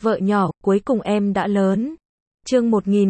Vợ nhỏ, cuối cùng em đã lớn. Chương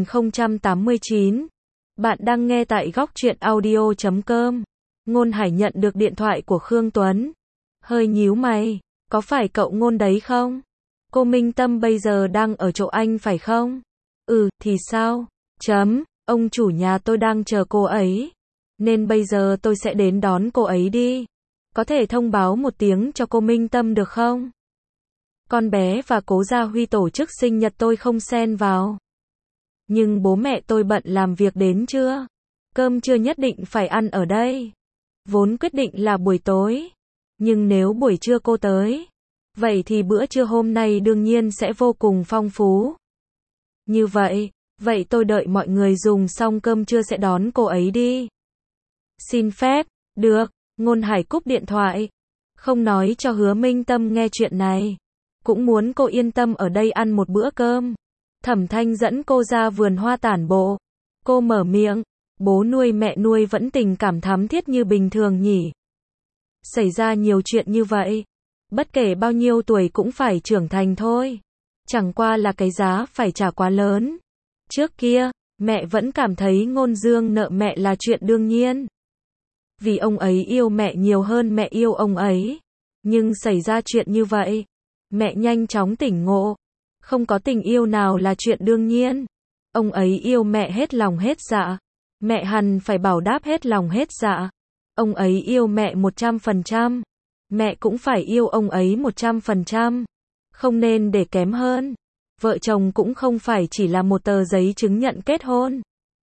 1089. Bạn đang nghe tại góc truyện audio.com. Ngôn Hải nhận được điện thoại của Khương Tuấn. Hơi nhíu mày, có phải cậu Ngôn đấy không? Cô Minh Tâm bây giờ đang ở chỗ anh phải không? Ừ, thì sao? Ông chủ nhà tôi đang chờ cô ấy. Nên bây giờ tôi sẽ đến đón cô ấy đi. Có thể thông báo một tiếng cho cô Minh Tâm được không? Con bé và Cố Gia Huy tổ chức sinh nhật tôi không xen vào. Nhưng bố mẹ tôi bận làm việc đến trưa. Cơm trưa nhất định phải ăn ở đây. Vốn quyết định là buổi tối. Nhưng nếu buổi trưa cô tới, vậy thì bữa trưa hôm nay đương nhiên sẽ vô cùng phong phú. Như vậy tôi đợi mọi người dùng xong cơm trưa sẽ đón cô ấy đi. Xin phép, được, Ngôn Hải cúp điện thoại. Không nói cho Hứa Minh Tâm nghe chuyện này. Cũng muốn cô yên tâm ở đây ăn một bữa cơm. Thẩm Thanh dẫn cô ra vườn hoa tản bộ. Cô mở miệng, bố nuôi mẹ nuôi vẫn tình cảm thắm thiết như bình thường nhỉ. Xảy ra nhiều chuyện như vậy. Bất kể bao nhiêu tuổi cũng phải trưởng thành thôi. Chẳng qua là cái giá phải trả quá lớn. Trước kia, mẹ vẫn cảm thấy Ngôn Dương nợ mẹ là chuyện đương nhiên. Vì ông ấy yêu mẹ nhiều hơn mẹ yêu ông ấy. Nhưng xảy ra chuyện như vậy, mẹ nhanh chóng tỉnh ngộ. Không có tình yêu nào là chuyện đương nhiên. Ông ấy yêu mẹ hết lòng hết dạ. Mẹ hẳn phải bảo đáp hết lòng hết dạ. Ông ấy yêu mẹ 100%. Mẹ cũng phải yêu ông ấy 100%. Không nên để kém hơn. Vợ chồng cũng không phải chỉ là một tờ giấy chứng nhận kết hôn.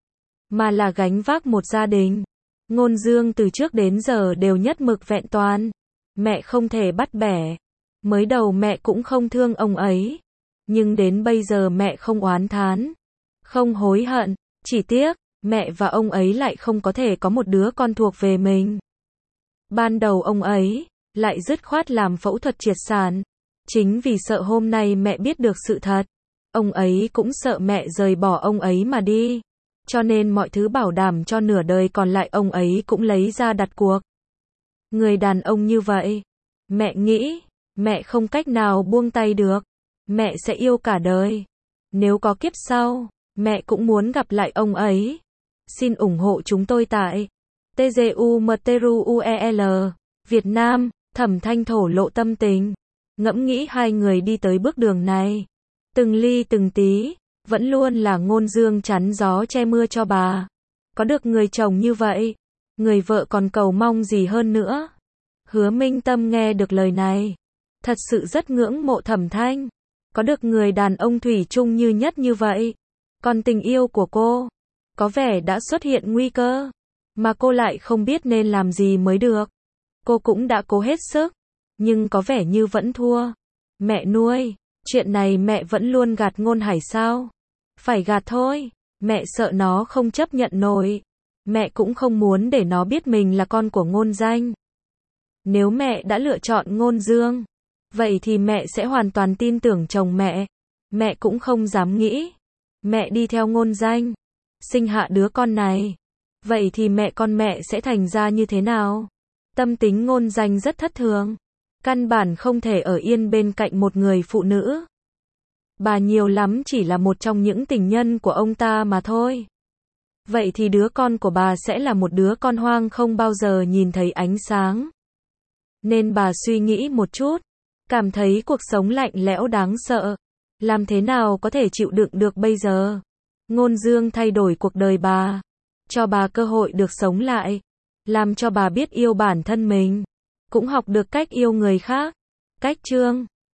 Mà là gánh vác một gia đình. Ngôn Dương từ trước đến giờ đều nhất mực vẹn toàn. Mẹ không thể bắt bẻ. Mới đầu mẹ cũng không thương ông ấy. Nhưng đến bây giờ mẹ không oán thán. Không hối hận. Chỉ tiếc, mẹ và ông ấy lại không có thể có một đứa con thuộc về mình. Ban đầu ông ấy lại dứt khoát làm phẫu thuật triệt sản. Chính vì sợ hôm nay mẹ biết được sự thật. Ông ấy cũng sợ mẹ rời bỏ ông ấy mà đi. Cho nên mọi thứ bảo đảm cho nửa đời còn lại ông ấy cũng lấy ra đặt cuộc. Người đàn ông như vậy, mẹ nghĩ, mẹ không cách nào buông tay được. Mẹ sẽ yêu cả đời. Nếu có kiếp sau, mẹ cũng muốn gặp lại ông ấy. Xin ủng hộ chúng tôi tại TGUMTRUEL Việt Nam. Thẩm Thanh thổ lộ tâm tình. Ngẫm nghĩ hai người đi tới bước đường này. Từng ly từng tí, vẫn luôn là Ngôn Dương chắn gió che mưa cho bà. Có được người chồng như vậy, người vợ còn cầu mong gì hơn nữa. Hứa Minh Tâm nghe được lời này, thật sự rất ngưỡng mộ Thẩm Thanh. Có được người đàn ông thủy chung như nhất như vậy. Còn tình yêu của cô, có vẻ đã xuất hiện nguy cơ. Mà cô lại không biết nên làm gì mới được. Cô cũng đã cố hết sức, nhưng có vẻ như vẫn thua. Mẹ nuôi, chuyện này mẹ vẫn luôn gạt Ngôn Hải sao? Phải gạt thôi, mẹ sợ nó không chấp nhận nổi. Mẹ cũng không muốn để nó biết mình là con của Ngôn Danh. Nếu mẹ đã lựa chọn Ngôn Dương, vậy thì mẹ sẽ hoàn toàn tin tưởng chồng mẹ. Mẹ cũng không dám nghĩ mẹ đi theo Ngôn Danh, sinh hạ đứa con này. Vậy thì mẹ con mẹ sẽ thành ra như thế nào? Tâm tính Ngôn Danh rất thất thường. Căn bản không thể ở yên bên cạnh một người phụ nữ. Bà nhiều lắm chỉ là một trong những tình nhân của ông ta mà thôi. Vậy thì đứa con của bà sẽ là một đứa con hoang không bao giờ nhìn thấy ánh sáng. Nên bà suy nghĩ một chút, cảm thấy cuộc sống lạnh lẽo đáng sợ. Làm thế nào có thể chịu đựng được bây giờ? Ngôn Dương thay đổi cuộc đời bà, cho bà cơ hội được sống lại, làm cho bà biết yêu bản thân mình, cũng học được cách yêu người khác. Cách chương